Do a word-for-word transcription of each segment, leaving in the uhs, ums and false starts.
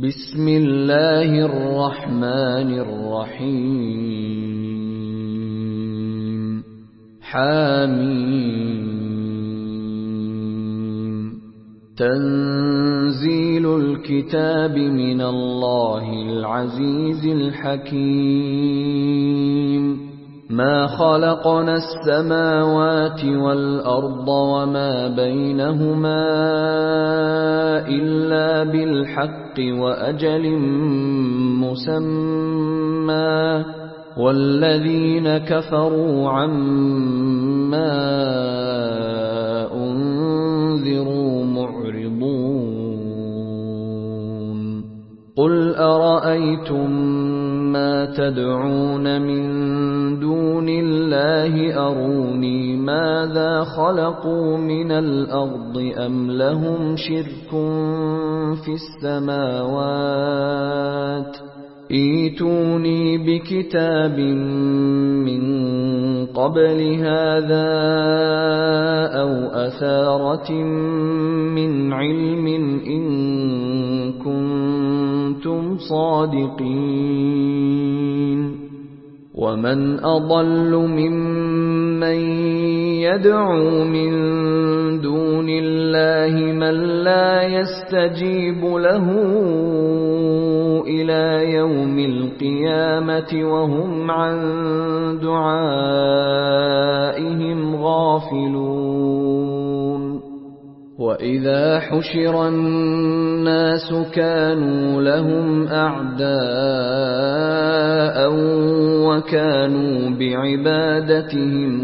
بسم الله الرحمن الرحيم حميم تنزيل الكتاب من الله العزيز الحكيم ما خلقنا السماوات والأرض وما بينهما إلا بالحق وأجل مسمى والذين كفروا عما أنذروا معرضون قل أرأيتم ما تدعون من دون الله أروني ماذا خلقوا من الأرض أم لهم شرك في السماوات ائتوني بكتاب من قبل هذا أو أثارة من علم إن كنتم صادقين ومن أضل ممن يدعو من دون الله من لا يستجيب له إلى يوم القيامة وهم عن دعائهم غافلون وإذا حشر الناس كانوا لهم أعداء وكانوا بعبادتهم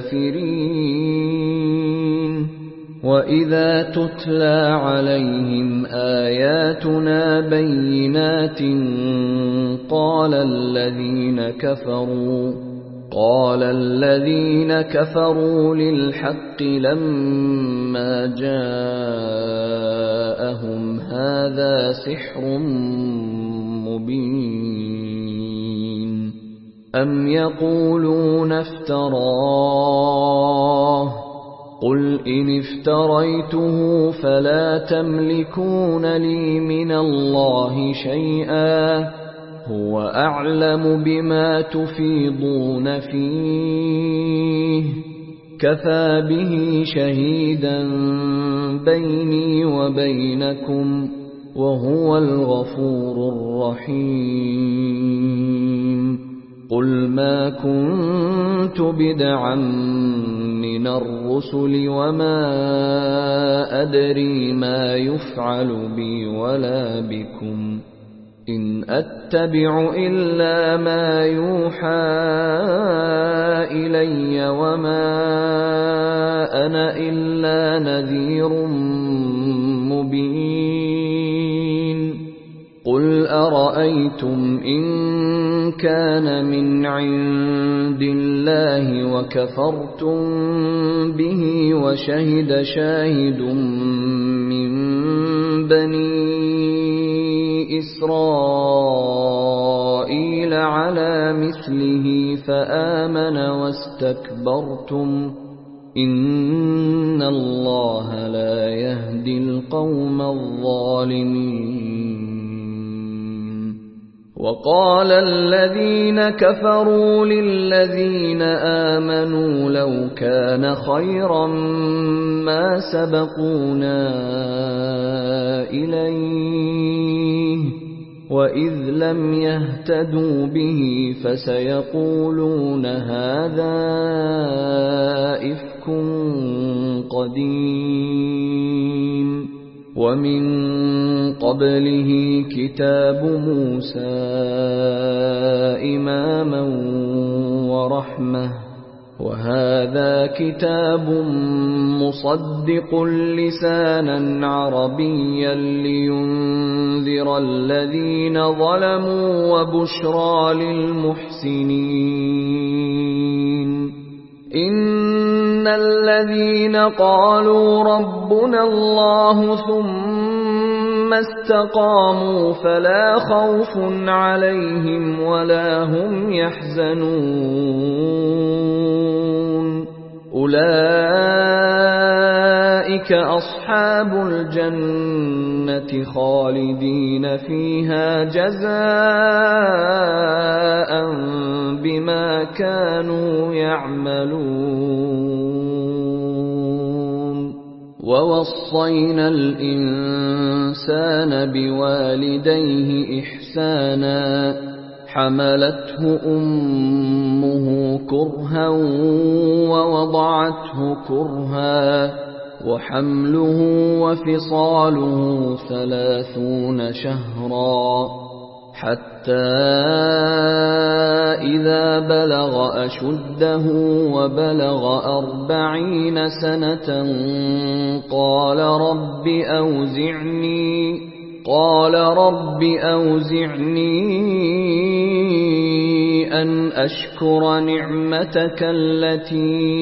كافرين وإذا تتلى عليهم آياتنا بينات قال الذين كفروا قال الذين كفروا للحق لما جاءهم هذا سحر مبين أم يقولون افتراه قل إن افتريته فلا تملكون لي من الله شيئا هو أعلم بما تفيضون فيه كفى به شهيدا بيني وبينكم وهو الغفور الرحيم قل ما كنت بدعا من الرسل وما أدري ما يفعل بي ولا بكم إن أتبع إلا ما يوحى إلي وما أنا إلا نذير مبين قل أرأيتم إن كان من عند الله وكفرتم به وشهد شاهد من بني إسرائيل على مثله فآمن واستكبرتم إن الله لا يهدي القوم الظالمين وقال الذين كفروا للذين آمنوا لو كان خيرا ما سبقونا إليه وإذ لم يهتدوا به فسيقولون هذا إفك قديم ومن قبله كتاب موسى إماما ورحمة وهذا كتاب مصدق لسانا عربيا لينذر الذين ظلموا وبشرى للمحسنين إن الذين قالوا ربنا الله ثم استقاموا فلا خوف عليهم ولا هم يحزنون أولئك أولئك أصحاب الجنة خالدين فيها جزاء بما كانوا يعملون ووصينا الإنسان بوالديه إحسانا حملته أمه كرها ووضعته كرها وحمله وفصاله ثلاثون شهرا حتى إذا بلغ أشده وبلغ أربعين سنة قال رب أوزعني قال رب أوزعني أن أشكر نعمتك التي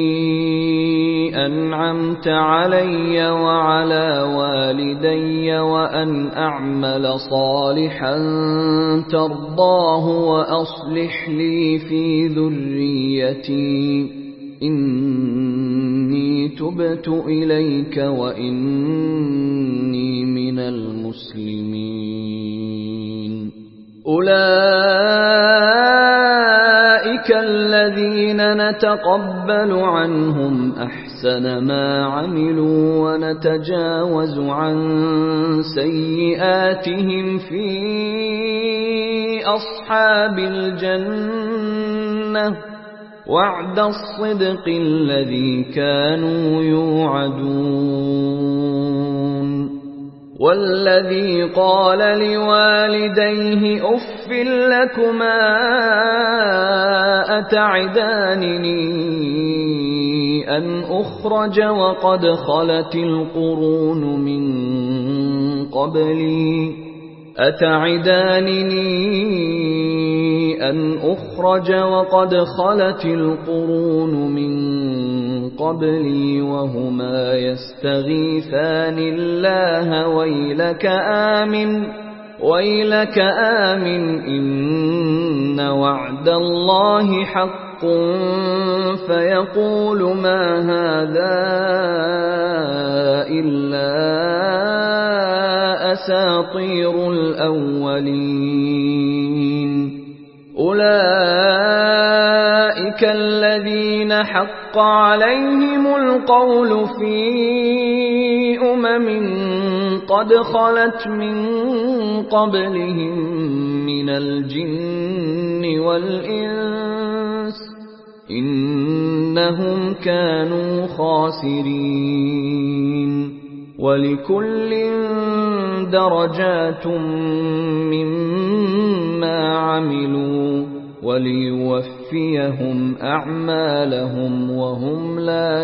أنعمت علي وعلى والدي وأن أعمل صالحا ترضاه وأصلح لي في ذريتي إني تبت إليك وإني من المسلمين أولئك الذين نتقبل عنهم أحسن ما عملوا ونتجاوز عن سيئاتهم في أصحاب الجنة وعد الصدق الذي كانوا يوعدون والذي قال لوالديه أف لكما أتعدانني أن أخرج وقد خلت القرون من قبلي أتعدانني أن أخرج وقد خلت القرون من قبلي وهما يستغيثان الله ويلك آمن ويلك آمن إن وعد الله حق فيقول ما هذا إلا أساطير الأولين أولئك الذين حق عليهم القول في أمم قد خلت من قبلهم من الجن والإنس إنهم كانوا خاسرين ولكل درجات مما عملوا وليوفيهم أعمالهم وهم لا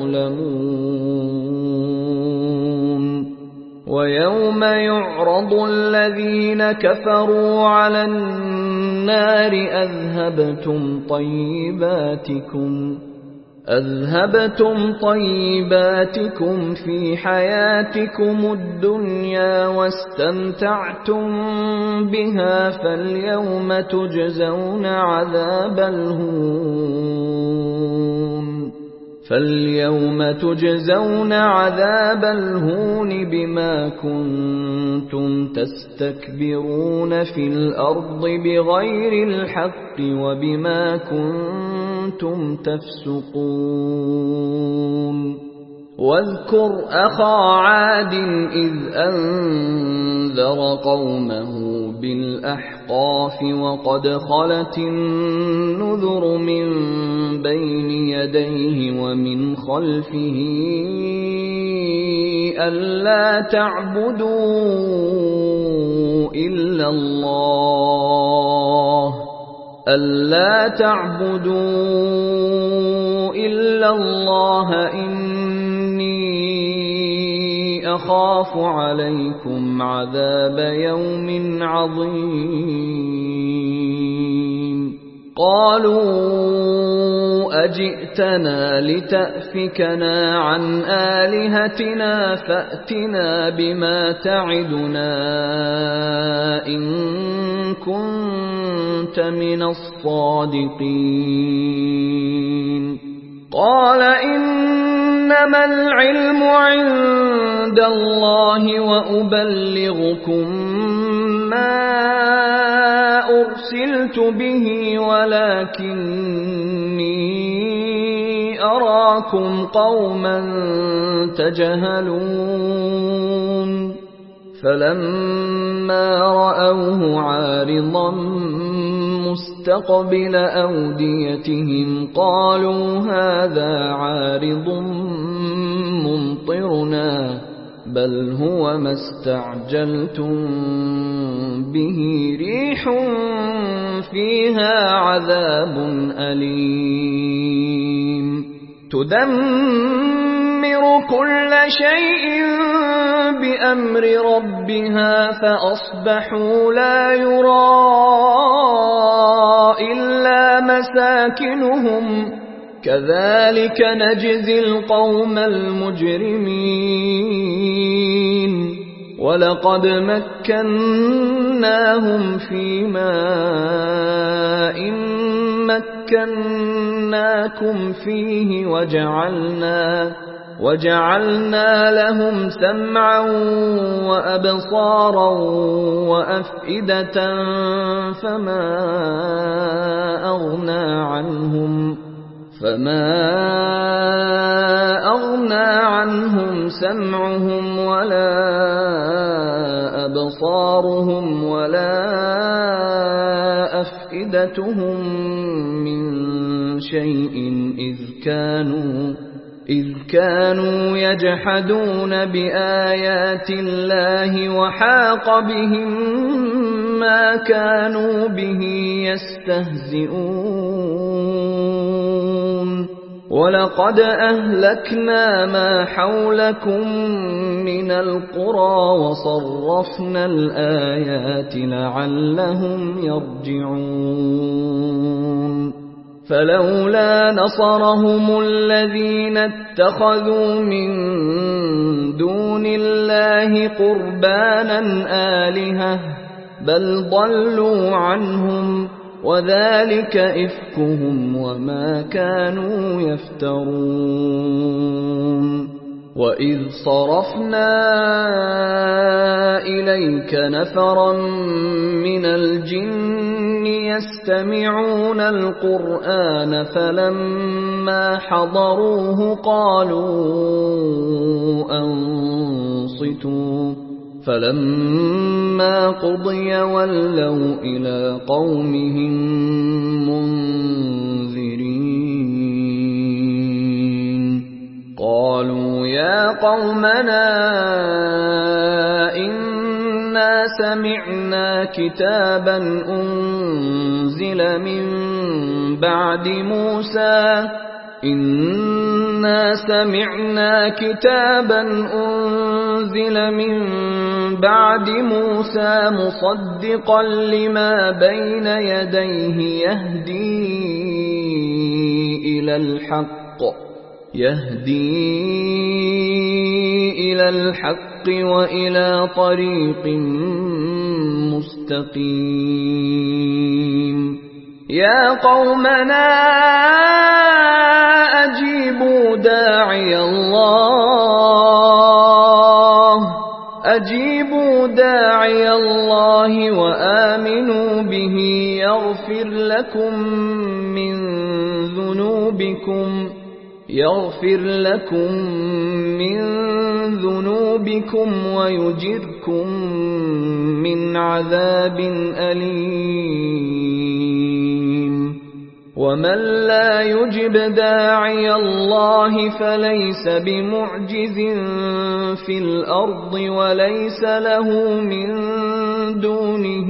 يظلمون ويوم يعرض الذين كفروا على النار أذهبتم طيباتكم أذهبتم طيباتكم في حياتكم الدنيا واستمتعتم بها فاليوم تجزون عذاب الهون فاليوم تجزون عذاب الهون بما كنتم تستكبرون في الأرض بغير الحق وبما كنتم تفسقون واذكر أخا عاد إذ أنذر قومه بالأحقاف وقد خلت النذر من بين يديه ومن خلفه ألا تعبدوا إلا الله ألا تعبدوا إلا الله إني أخاف عليكم عذاب يوم عظيم قالوا أجئتنا لتأفكنا عن آلهتنا فأتنا بما تعدنا إن كنت من الصادقين قال إنما إنما العلم عند الله وأبلغكم ما أرسلت به ولكني أراكم قوما تجهلون فلما رأوه عارضا مستقبل أوديتهم قالوا هذا عارض ممطرنا بل هو ما استعجلتم به ريح فيها عذاب أليم تدمر كل شيء بأمر ربها فأصبحوا لا يرى إلا مساكنهم كذلك نجزي القوم المجرمين ولقد مكناهم في ماء مكناكم فيه وجعلنا وجعلنا لهم سمعا وأبصارا وأفئدة فما أغنى عنهم فما أغنى عنهم سمعهم ولا أبصارهم ولا أفئدتهم من شيء إذ كانوا إذ كانوا يجحدون بآيات الله وحاق بهم ما كانوا به يستهزئون ولقد أهلكنا ما حولكم من القرى وصرفنا الآيات لعلهم يرجعون فلولا نصرهم الذين اتخذوا من دون الله قربانا آلهة بل ضلوا عنهم وذلك إفكهم وما كانوا يفترون وإذ صرفنا إليك نفرا من الجن يستمعون القرآن فلما حضروه قالوا أنصتوا فلما قضي ولوا إلى قومهم منذرين قالوا يا قومنا إنا سمعنا كتابا أنزل من بعد موسى إنا سمعنا كتابا أنزل من بعد موسى مصدقا لما بين يديه يهدي إلى الحق يهدي إلى الحق وإلى طريق مستقيم يا قومنا أجيبوا داعي الله أجيبوا داعي الله وآمنوا به يغفر لكم من ذنوبكم يغفر لكم من ذنوبكم ويجركم من عذاب أليم ومن لا يجب داعي الله فليس بمعجز في الأرض وليس له من دونه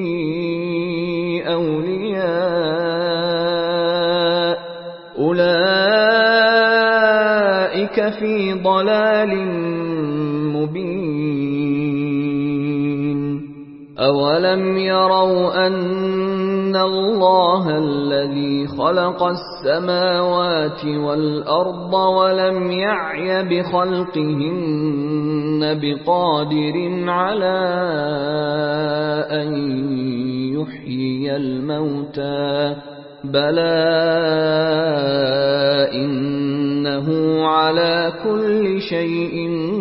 أولياء أولئك في ضلال مبين أولم يروا أن الله الذي خلق السماوات والأرض ولم يعي بخلقهن بقادر على أن يحيي الموتى بلى إنه على كل شيء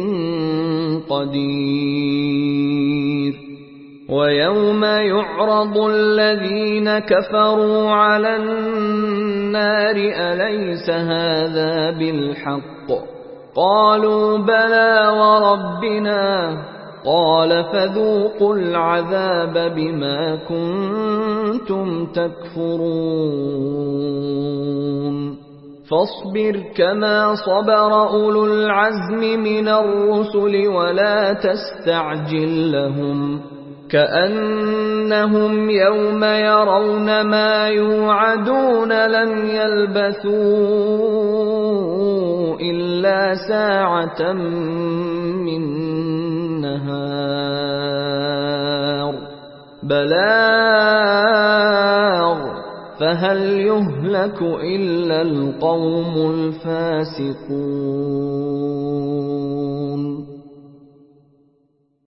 قدير ويوم يعرض الذين كفروا على النار أليس هذا بالحق قالوا بلى وربنا قال فذوقوا العذاب بما كنتم تكفرون فاصبر كما صبر أولو العزم من الرسل ولا تستعجل لهم كأنهم يوم يرون ما يوعدون لم يلبثوا إلا ساعة من نهار بلاغ فهل يهلك إلا القوم الفاسقون